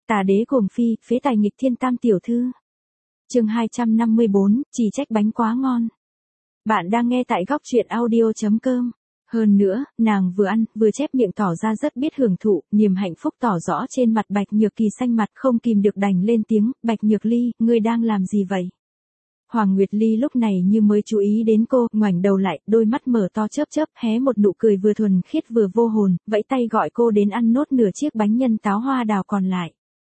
Tà đế cuồng phi, phế tài nghịch thiên tam tiểu thư. Chương 254, chỉ trách bánh quá ngon. Bạn đang nghe tại góc truyện audio.com. Hơn nữa, nàng vừa ăn, vừa chép miệng tỏ ra rất biết hưởng thụ, niềm hạnh phúc tỏ rõ trên mặt Bạch Nhược Kỳ xanh mặt không kìm được đành lên tiếng, Bạch Nhược Ly, ngươi đang làm gì vậy? Hoàng Nguyệt Ly lúc này như mới chú ý đến cô, ngoảnh đầu lại, đôi mắt mở to chớp chớp, hé một nụ cười vừa thuần khiết vừa vô hồn, vẫy tay gọi cô đến ăn nốt nửa chiếc bánh nhân táo hoa đào còn lại.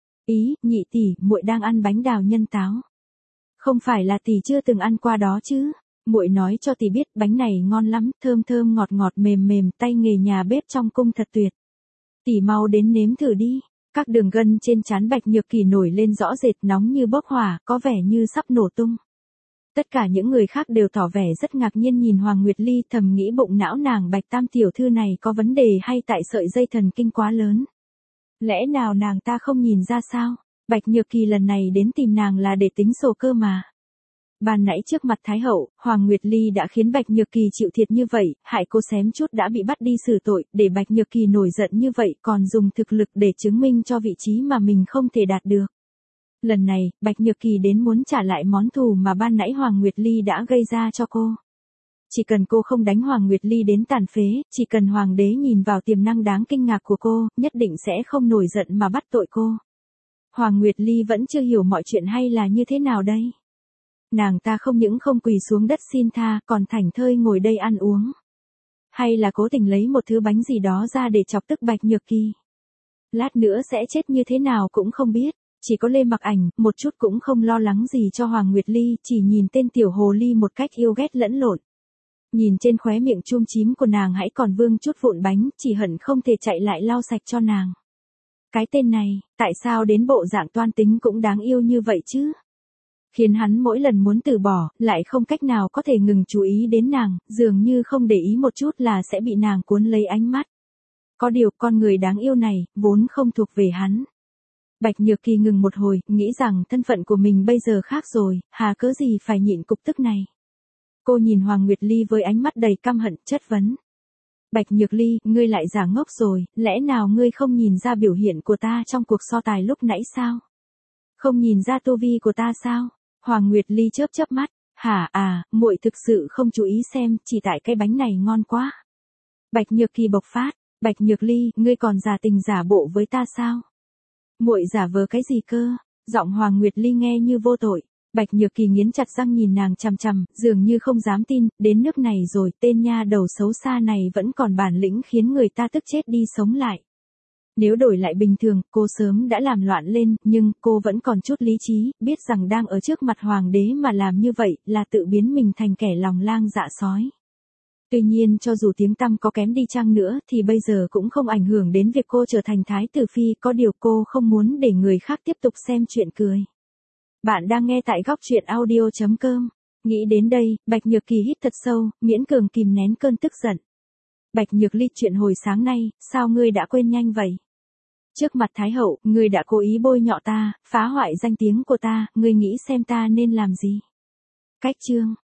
Ý, nhị tỷ, muội đang ăn bánh đào nhân táo. Không phải là tỷ chưa từng ăn qua đó chứ? Muội nói cho tỷ biết bánh này ngon lắm, thơm thơm ngọt ngọt mềm mềm, tay nghề nhà bếp trong cung thật tuyệt. Tỷ mau đến nếm thử đi. Các đường gân trên trán Bạch Nhược Kỳ nổi lên rõ rệt, nóng như bốc hỏa, có vẻ như sắp nổ tung. Tất cả những người khác đều tỏ vẻ rất ngạc nhiên nhìn Hoàng Nguyệt Ly, thầm nghĩ bụng não nàng Bạch tam tiểu thư này có vấn đề hay tại sợi dây thần kinh quá lớn. Lẽ nào nàng ta không nhìn ra sao? Bạch Nhược Kỳ lần này đến tìm nàng là để tính sổ cơ mà. Ban nãy trước mặt Thái Hậu, Hoàng Nguyệt Ly đã khiến Bạch Nhược Kỳ chịu thiệt như vậy, hại cô xém chút đã bị bắt đi xử tội, để Bạch Nhược Kỳ nổi giận như vậy còn dùng thực lực để chứng minh cho vị trí mà mình không thể đạt được. Lần này, Bạch Nhược Kỳ đến muốn trả lại món thù mà ban nãy Hoàng Nguyệt Ly đã gây ra cho cô. Chỉ cần cô không đánh Hoàng Nguyệt Ly đến tàn phế, chỉ cần Hoàng đế nhìn vào tiềm năng đáng kinh ngạc của cô, nhất định sẽ không nổi giận mà bắt tội cô. Hoàng Nguyệt Ly vẫn chưa hiểu mọi chuyện hay là như thế nào đây? Nàng ta không những không quỳ xuống đất xin tha, còn thảnh thơi ngồi đây ăn uống. Hay là cố tình lấy một thứ bánh gì đó ra để chọc tức Bạch Nhược Kỳ. Lát nữa sẽ chết như thế nào cũng không biết. Chỉ có Lê Mặc Ảnh, một chút cũng không lo lắng gì cho Hoàng Nguyệt Ly, chỉ nhìn tên tiểu hồ ly một cách yêu ghét lẫn lộn. Nhìn trên khóe miệng chum chím của nàng hãy còn vương chút vụn bánh, chỉ hận không thể chạy lại lau sạch cho nàng. Cái tên này, tại sao đến bộ dạng toan tính cũng đáng yêu như vậy chứ? Khiến hắn mỗi lần muốn từ bỏ, lại không cách nào có thể ngừng chú ý đến nàng, dường như không để ý một chút là sẽ bị nàng cuốn lấy ánh mắt. Có điều con người đáng yêu này, vốn không thuộc về hắn. Bạch Nhược Kỳ ngừng một hồi, nghĩ rằng thân phận của mình bây giờ khác rồi, hà cớ gì phải nhịn cục tức này. Cô nhìn Hoàng Nguyệt Ly với ánh mắt đầy căm hận, chất vấn. Bạch Nhược Ly, ngươi lại giả ngốc rồi, lẽ nào ngươi không nhìn ra biểu hiện của ta trong cuộc so tài lúc nãy sao? Không nhìn ra tu vi của ta sao? Hoàng Nguyệt Ly chớp chớp mắt, hả à, muội thực sự không chú ý xem, chỉ tại cái bánh này ngon quá. Bạch Nhược Kỳ bộc phát, Bạch Nhược Ly, ngươi còn giả tình giả bộ với ta sao? Muội giả vờ cái gì cơ? Giọng Hoàng Nguyệt Ly nghe như vô tội. Bạch Nhược Kỳ nghiến chặt răng nhìn nàng chằm chằm, dường như không dám tin, đến nước này rồi, tên nha đầu xấu xa này vẫn còn bản lĩnh khiến người ta tức chết đi sống lại. Nếu đổi lại bình thường, cô sớm đã làm loạn lên, nhưng cô vẫn còn chút lý trí, biết rằng đang ở trước mặt hoàng đế mà làm như vậy là tự biến mình thành kẻ lòng lang dạ sói. Tuy nhiên cho dù tiếng tăm có kém đi chăng nữa thì bây giờ cũng không ảnh hưởng đến việc cô trở thành thái tử phi, có điều cô không muốn để người khác tiếp tục xem chuyện cười. Bạn đang nghe tại góc truyện audio.com. Nghĩ đến đây, Bạch Nhược Kỳ hít thật sâu, miễn cường kìm nén cơn tức giận. Bạch Nhược Ly, chuyện hồi sáng nay, sao ngươi đã quên nhanh vậy? Trước mặt Thái Hậu, ngươi đã cố ý bôi nhọ ta, phá hoại danh tiếng của ta, ngươi nghĩ xem ta nên làm gì? Cách chương